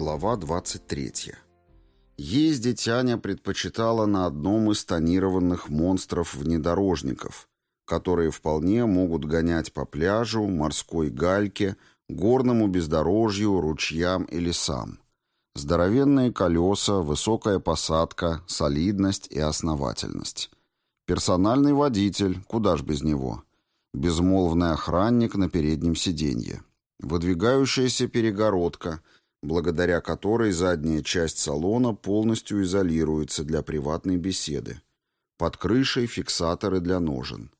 Глава 23. Ездить Аня предпочитала на одном из тонированных монстров-внедорожников, которые вполне могут гонять по пляжу, морской гальке, горному бездорожью, ручьям и лесам. Здоровенные колеса, высокая посадка, солидность и основательность. Персональный водитель, куда ж без него. Безмолвный охранник на переднем сиденье. Выдвигающаяся перегородка, благодаря которой задняя часть салона полностью изолируется для приватной беседы. Под крышей фиксаторы для ножен.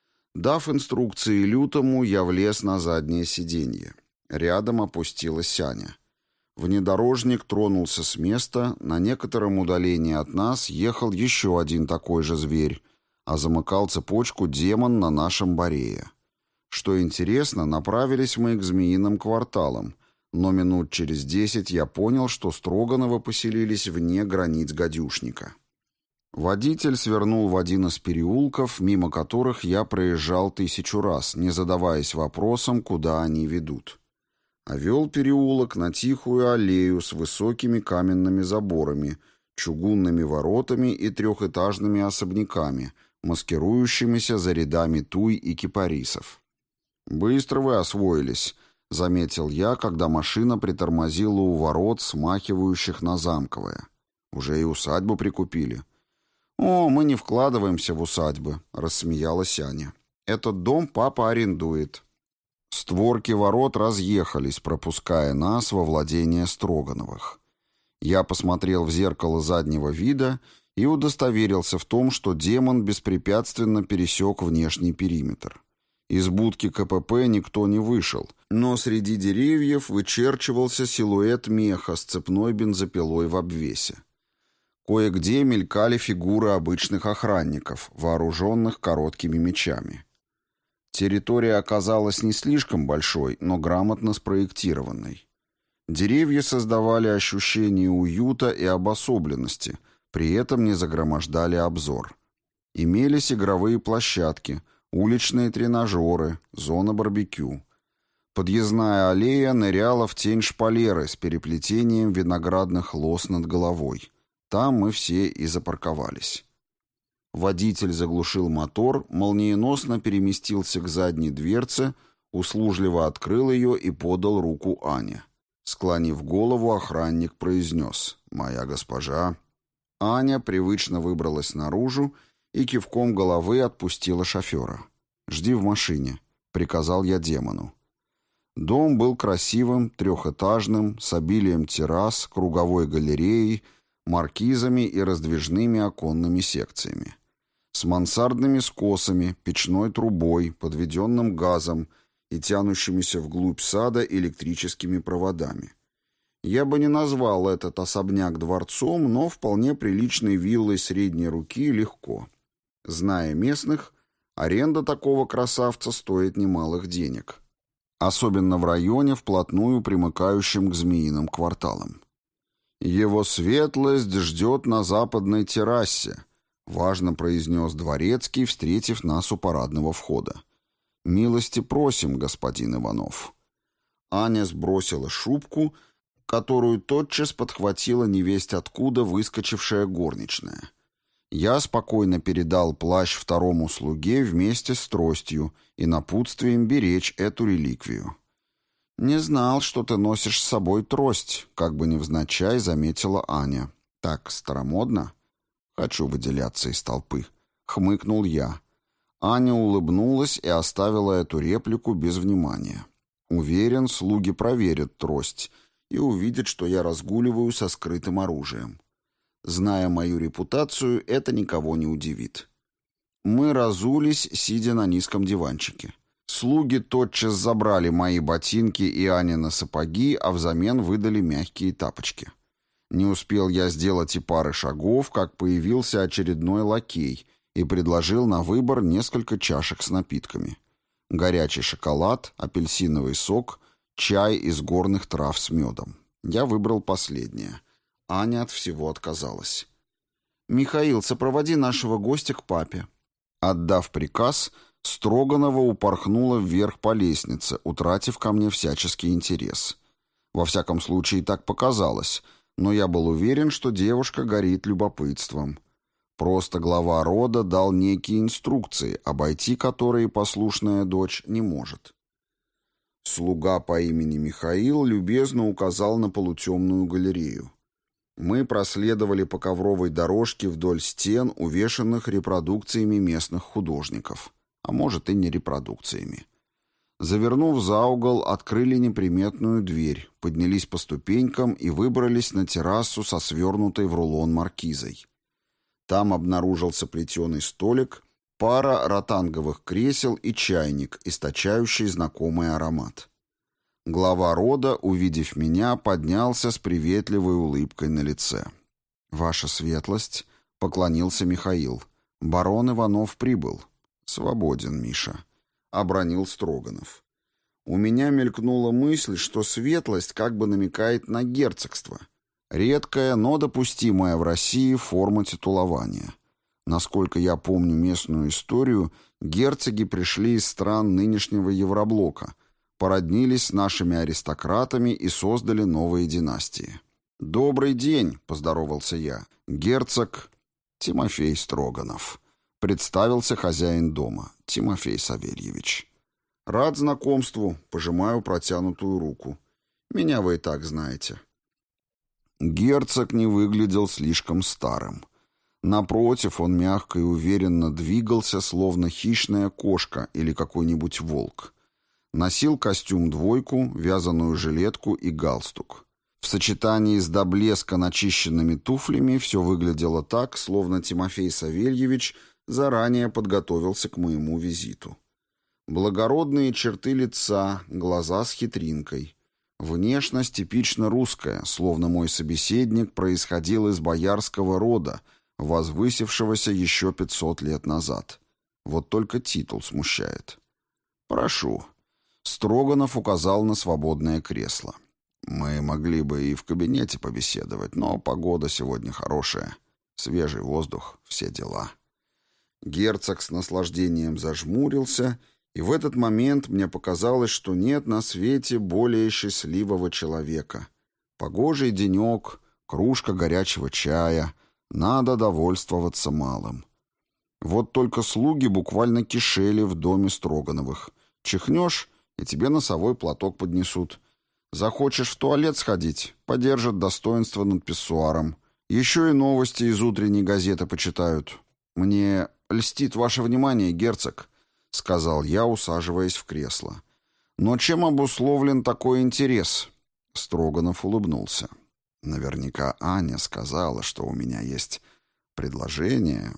Дав инструкции Лютому, я влез на заднее сиденье. Рядом опустилась Аня. Внедорожник тронулся с места, на некотором удалении от нас ехал еще один такой же зверь, а замыкал цепочку демон на нашем Борее. Что интересно, направились мы к Змеиным кварталам, но минут через 10 я понял, что Строгановы поселились вне границ гадюшника. Водитель свернул в один из переулков, мимо которых я проезжал 1000 раз, не задаваясь вопросом, куда они ведут. А вел переулок на тихую аллею с высокими каменными заборами, чугунными воротами и трехэтажными особняками, маскирующимися за рядами туй и кипарисов. «Быстро вы освоились», — заметил я, когда машина притормозила у ворот, смахивающих на замковое. «Уже и усадьбу прикупили». «О, мы не вкладываемся в усадьбы», — рассмеялась Аня. «Этот дом папа арендует». Створки ворот разъехались, пропуская нас во владение Строгановых. Я посмотрел в зеркало заднего вида и удостоверился в том, что демон беспрепятственно пересек внешний периметр. Из будки КПП никто не вышел, но среди деревьев вычерчивался силуэт меха с цепной бензопилой в обвесе. Кое-где мелькали фигуры обычных охранников, вооруженных короткими мечами. Территория оказалась не слишком большой, но грамотно спроектированной. Деревья создавали ощущение уюта и обособленности, при этом не загромождали обзор. Имелись игровые площадки, уличные тренажеры, зона барбекю. Подъездная аллея ныряла в тень шпалеры с переплетением виноградных лоз над головой. Там мы все и запарковались. Водитель заглушил мотор, молниеносно переместился к задней дверце, услужливо открыл ее и подал руку Ане. Склонив голову, охранник произнес: «Моя госпожа». Аня привычно выбралась наружу и кивком головы отпустила шофера. «Жди в машине», — приказал я демону. Дом был красивым, трехэтажным, с обилием террас, круговой галереей, маркизами и раздвижными оконными секциями. С мансардными скосами, печной трубой, подведенным газом и тянущимися вглубь сада электрическими проводами. Я бы не назвал этот особняк дворцом, но вполне приличной виллой средней руки легко. Зная местных, аренда такого красавца стоит немалых денег. Особенно в районе, вплотную примыкающем к Змеиным кварталам. «Его светлость ждет на западной террасе», — важно произнес дворецкий, встретив нас у парадного входа. «Милости просим, господин Иванов». Аня сбросила шубку, которую тотчас подхватила невесть откуда выскочившая горничная. Я спокойно передал плащ второму слуге вместе с тростью и напутствием беречь эту реликвию. «Не знал, что ты носишь с собой трость», — как бы невзначай заметила Аня. «Так старомодно?» «Хочу выделяться из толпы», — хмыкнул я. Аня улыбнулась и оставила эту реплику без внимания. Уверен, слуги проверят трость и увидят, что я разгуливаю со скрытым оружием. Зная мою репутацию, это никого не удивит. Мы разулись, сидя на низком диванчике. Слуги тотчас забрали мои ботинки и Анины сапоги, а взамен выдали мягкие тапочки. Не успел я сделать и пары шагов, как появился очередной лакей и предложил на выбор несколько чашек с напитками. Горячий шоколад, апельсиновый сок, чай из горных трав с медом. Я выбрал последнее. Аня от всего отказалась. «Михаил, сопроводи нашего гостя к папе». Отдав приказ, Строганова упорхнула вверх по лестнице, утратив ко мне всяческий интерес. Во всяком случае, так показалось, но я был уверен, что девушка горит любопытством. Просто глава рода дал некие инструкции, обойти которые послушная дочь не может. Слуга по имени Михаил любезно указал на полутемную галерею. Мы проследовали по ковровой дорожке вдоль стен, увешанных репродукциями местных художников. А может, и не репродукциями. Завернув за угол, открыли неприметную дверь, поднялись по ступенькам и выбрались на террасу со свернутой в рулон маркизой. Там обнаружился плетеный столик, пара ротанговых кресел и чайник, источающий знакомый аромат. Глава рода, увидев меня, поднялся с приветливой улыбкой на лице. «Ваша светлость», — поклонился Михаил, — «барон Иванов прибыл». «Свободен, Миша», — обронил Строганов. У меня мелькнула мысль, что светлость как бы намекает на герцогство. Редкая, но допустимая в России форма титулования. Насколько я помню местную историю, герцоги пришли из стран нынешнего Евроблока, породнились с нашими аристократами и создали новые династии. «Добрый день», — поздоровался я. «Герцог Тимофей Строганов». Представился хозяин дома, Тимофей Савельевич. «Рад знакомству», — пожимаю протянутую руку. «Меня вы и так знаете». Герцог не выглядел слишком старым. Напротив, он мягко и уверенно двигался, словно хищная кошка или какой-нибудь волк. Носил костюм-двойку, вязаную жилетку и галстук. В сочетании с до блеска начищенными туфлями все выглядело так, словно Тимофей Савельевич заранее подготовился к моему визиту. Благородные черты лица, глаза с хитринкой. Внешность типично русская, словно мой собеседник происходил из боярского рода, возвысившегося еще 500 лет назад. Вот только титул смущает. «Прошу». Строганов указал на свободное кресло. «Мы могли бы и в кабинете побеседовать, но погода сегодня хорошая. Свежий воздух, все дела». Герцог с наслаждением зажмурился, и в этот момент мне показалось, что нет на свете более счастливого человека. Погожий денек, кружка горячего чая, надо довольствоваться малым. Вот только слуги буквально кишели в доме Строгановых. Чихнешь, и тебе носовой платок поднесут. Захочешь в туалет сходить, подержат достоинство над писсуаром. Еще и новости из утренней газеты почитают. «Мне льстит ваше внимание, герцог», — сказал я, усаживаясь в кресло. «Но чем обусловлен такой интерес?» Строганов улыбнулся. «Наверняка Аня сказала, что у меня есть предложение,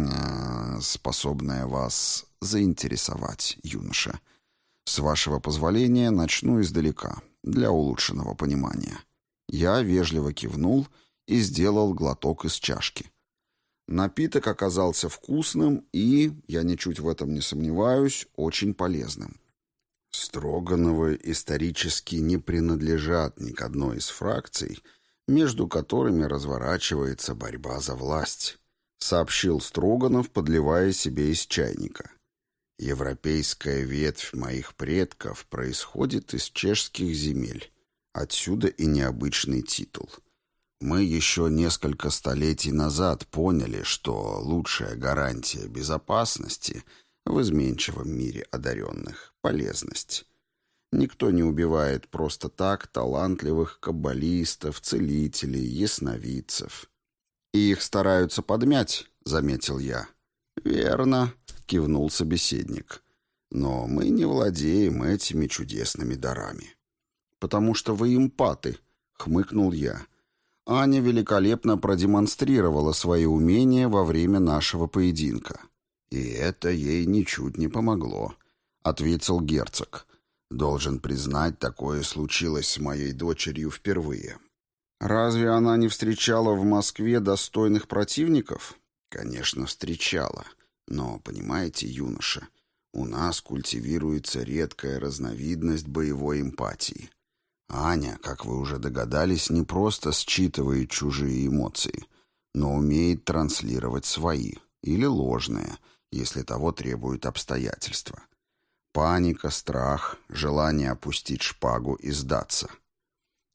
способное вас заинтересовать, юноша. С вашего позволения начну издалека, для улучшенного понимания». Я вежливо кивнул и сделал глоток из чашки. Напиток оказался вкусным и, я ничуть в этом не сомневаюсь, очень полезным. Строгановы исторически не принадлежат ни к одной из фракций, между которыми разворачивается борьба за власть, сообщил Строганов, подливая себе из чайника. Европейская ветвь моих предков происходит из чешских земель, отсюда и необычный титул. Мы еще несколько столетий назад поняли, что лучшая гарантия безопасности в изменчивом мире одаренных — полезность. Никто не убивает просто так талантливых каббалистов, целителей, ясновидцев. «И их стараются подмять», — заметил я. «Верно», — кивнул собеседник. «Но мы не владеем этими чудесными дарами». «Потому что вы эмпаты», — хмыкнул я. Аня великолепно продемонстрировала свои умения во время нашего поединка. «И это ей ничуть не помогло», — ответил герцог. «Должен признать, такое случилось с моей дочерью впервые». «Разве она не встречала в Москве достойных противников?» «Конечно, встречала. Но, понимаете, юноша, у нас культивируется редкая разновидность боевой эмпатии. Аня, как вы уже догадались, не просто считывает чужие эмоции, но умеет транслировать свои, или ложные, если того требуют обстоятельства. Паника, страх, желание опустить шпагу и сдаться.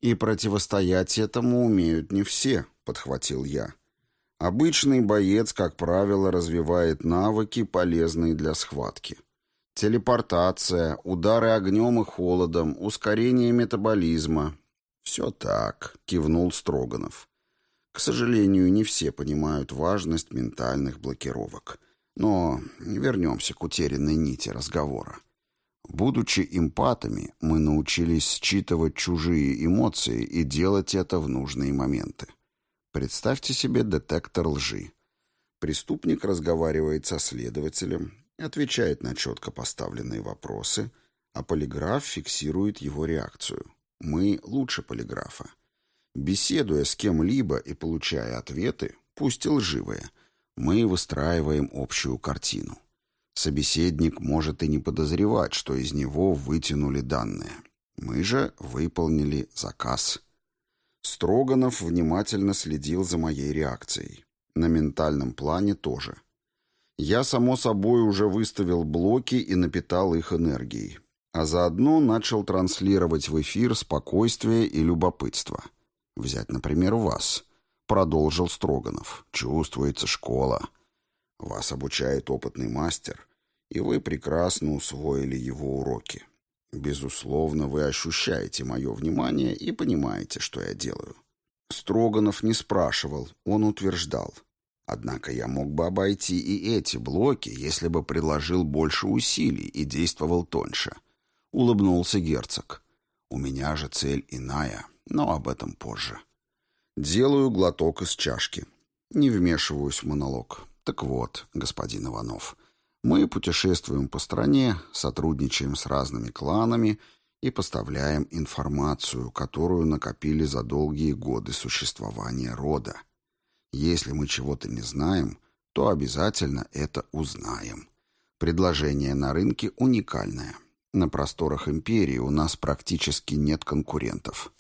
«И противостоять этому умеют не все», — подхватил я. «Обычный боец, как правило, развивает навыки, полезные для схватки. Телепортация, удары огнем и холодом, ускорение метаболизма». «Все так», — кивнул Строганов. «К сожалению, не все понимают важность ментальных блокировок. Но вернемся к утерянной нити разговора. Будучи эмпатами, мы научились считывать чужие эмоции и делать это в нужные моменты. Представьте себе детектор лжи. Преступник разговаривает со следователем, отвечает на четко поставленные вопросы, а полиграф фиксирует его реакцию. Мы лучше полиграфа. Беседуя с кем-либо и получая ответы, пусть и лживые, мы выстраиваем общую картину. Собеседник может и не подозревать, что из него вытянули данные. Мы же выполнили заказ. Строганов внимательно следил за моей реакцией. На ментальном плане тоже. Я, само собой, уже выставил блоки и напитал их энергией. А заодно начал транслировать в эфир спокойствие и любопытство. Взять, например, вас. Продолжил Строганов. Чувствуется школа. Вас обучает опытный мастер, и вы прекрасно усвоили его уроки. Безусловно, вы ощущаете мое внимание и понимаете, что я делаю. Строганов не спрашивал, он утверждал. Однако я мог бы обойти и эти блоки, если бы приложил больше усилий и действовал тоньше. Улыбнулся герцог. У меня же цель иная, но об этом позже. Делаю глоток из чашки. Не вмешиваюсь в монолог. Так вот, господин Иванов, мы путешествуем по стране, сотрудничаем с разными кланами и поставляем информацию, которую накопили за долгие годы существования рода. Если мы чего-то не знаем, то обязательно это узнаем. Предложение на рынке уникальное. На просторах империи у нас практически нет конкурентов.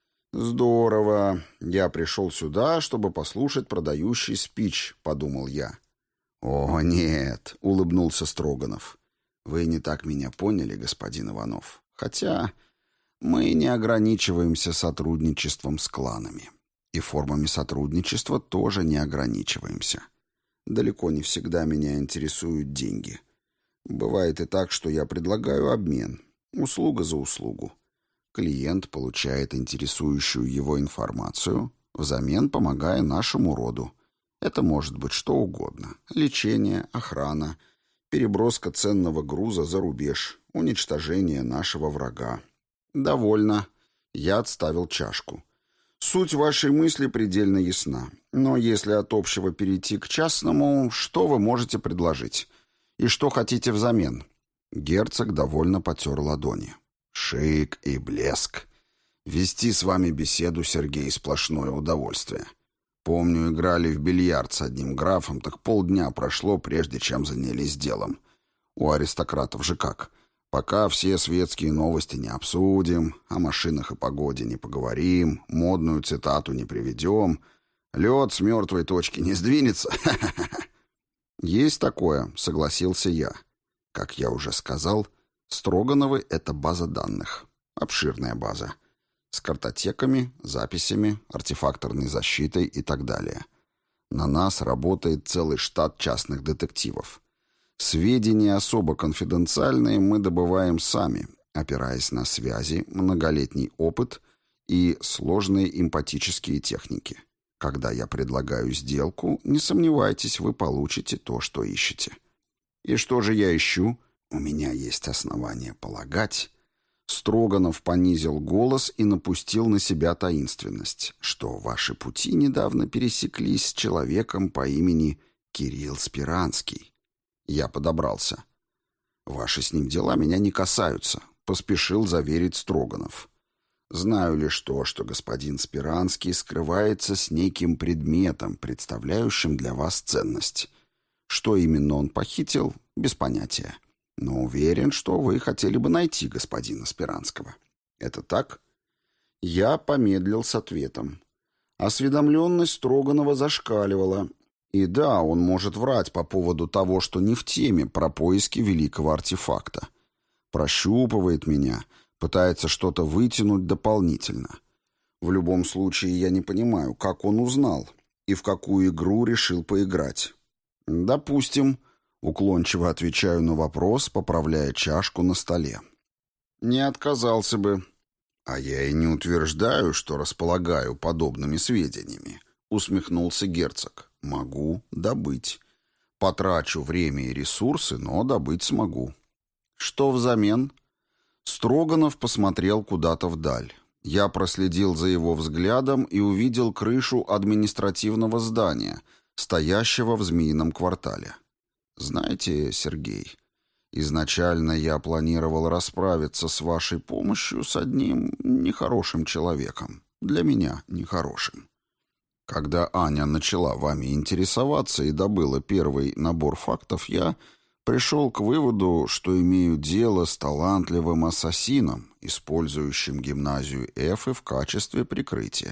«Здорово. Я пришел сюда, чтобы послушать продающий спич», — подумал я. «О, нет», — улыбнулся Строганов. «Вы не так меня поняли, господин Иванов. Хотя мы не ограничиваемся сотрудничеством с кланами. И формами сотрудничества тоже не ограничиваемся. Далеко не всегда меня интересуют деньги. Бывает и так, что я предлагаю обмен. Услуга за услугу. Клиент получает интересующую его информацию, взамен помогая нашему роду. Это может быть что угодно. Лечение, охрана, переброска ценного груза за рубеж, уничтожение нашего врага. Довольно. Я отставил чашку. Суть вашей мысли предельно ясна. Но если от общего перейти к частному, что вы можете предложить? И что хотите взамен? Герцог довольно потер ладони. Шик и блеск. Вести с вами беседу, Сергей, сплошное удовольствие. Помню, играли в бильярд с одним графом, так полдня прошло, прежде чем занялись делом. У аристократов же как? Пока все светские новости не обсудим, о машинах и погоде не поговорим, модную цитату не приведем, лед с мертвой точки не сдвинется. Есть такое, согласился я. Как я уже сказал, Строгановы — это база данных. Обширная база. С картотеками, записями, артефакторной защитой и так далее. На нас работает целый штат частных детективов. Сведения особо конфиденциальные мы добываем сами, опираясь на связи, многолетний опыт и сложные эмпатические техники. Когда я предлагаю сделку, не сомневайтесь, вы получите то, что ищете. И что же я ищу? У меня есть основания полагать. Строганов понизил голос и напустил на себя таинственность, что ваши пути недавно пересеклись с человеком по имени Кирилл Спиранский. Я подобрался. Ваши с ним дела меня не касаются, поспешил заверить Строганов. Знаю лишь то, что господин Спиранский скрывается с неким предметом, представляющим для вас ценность. Что именно он похитил, без понятия. Но уверен, что вы хотели бы найти господина Спиранского. Это так? Я помедлил с ответом. Осведомленность Строганова зашкаливала. И да, он может врать по поводу того, что не в теме про поиски великого артефакта. Прощупывает меня, пытается что-то вытянуть дополнительно. В любом случае, я не понимаю, как он узнал и в какую игру решил поиграть. «Допустим», — уклончиво отвечаю на вопрос, поправляя чашку на столе. «Не отказался бы». «А я и не утверждаю, что располагаю подобными сведениями», — усмехнулся герцог. «Могу добыть. Потрачу время и ресурсы, но добыть смогу». «Что взамен?» Строганов посмотрел куда-то вдаль. Я проследил за его взглядом и увидел крышу административного здания, стоящего в Змеином квартале. «Знаете, Сергей, изначально я планировал расправиться с вашей помощью с одним нехорошим человеком. Для меня нехорошим. Когда Аня начала вами интересоваться и добыла первый набор фактов, я пришел к выводу, что имею дело с талантливым ассасином, использующим гимназию Эфы в качестве прикрытия.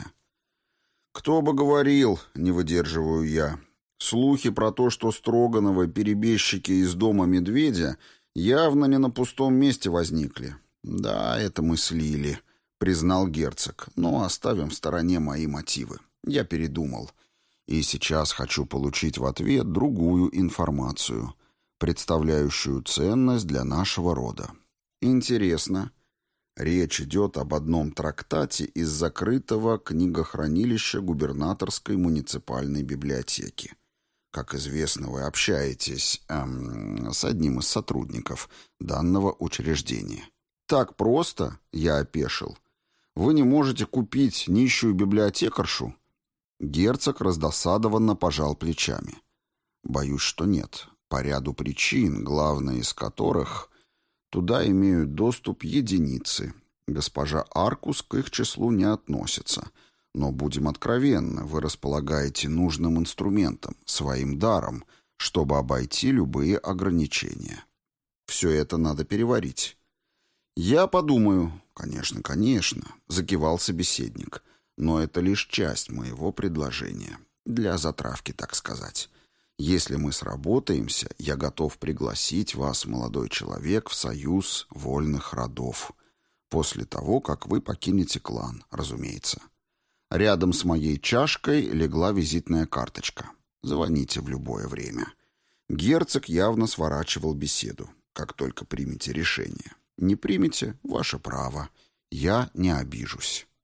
«Кто бы говорил, — не выдерживаю я, — слухи про то, что Строгановы перебежчики из дома Медведя, явно не на пустом месте возникли. Да, это мы слили, — признал герцог, — но оставим в стороне мои мотивы. Я передумал. И сейчас хочу получить в ответ другую информацию, представляющую ценность для нашего рода. Интересно. Речь идет об одном трактате из закрытого книгохранилища губернаторской муниципальной библиотеки. Как известно, вы общаетесь с одним из сотрудников данного учреждения. Так просто, я опешил. Вы не можете купить нищую библиотекаршу? Герцог раздосадованно пожал плечами. Боюсь, что нет. По ряду причин, главная из которых туда имеют доступ единицы. Госпожа Аркус к их числу не относится. Но будем откровенны, вы располагаете нужным инструментом, своим даром, чтобы обойти любые ограничения. Все это надо переварить. Я подумаю. Конечно, конечно, закивал собеседник. Но это лишь часть моего предложения. Для затравки, так сказать. Если мы сработаемся, я готов пригласить вас, молодой человек, в союз вольных родов. После того, как вы покинете клан, разумеется. Рядом с моей чашкой легла визитная карточка. Звоните в любое время. Герцог явно сворачивал беседу. Как только примете решение. Не примете — ваше право. Я не обижусь.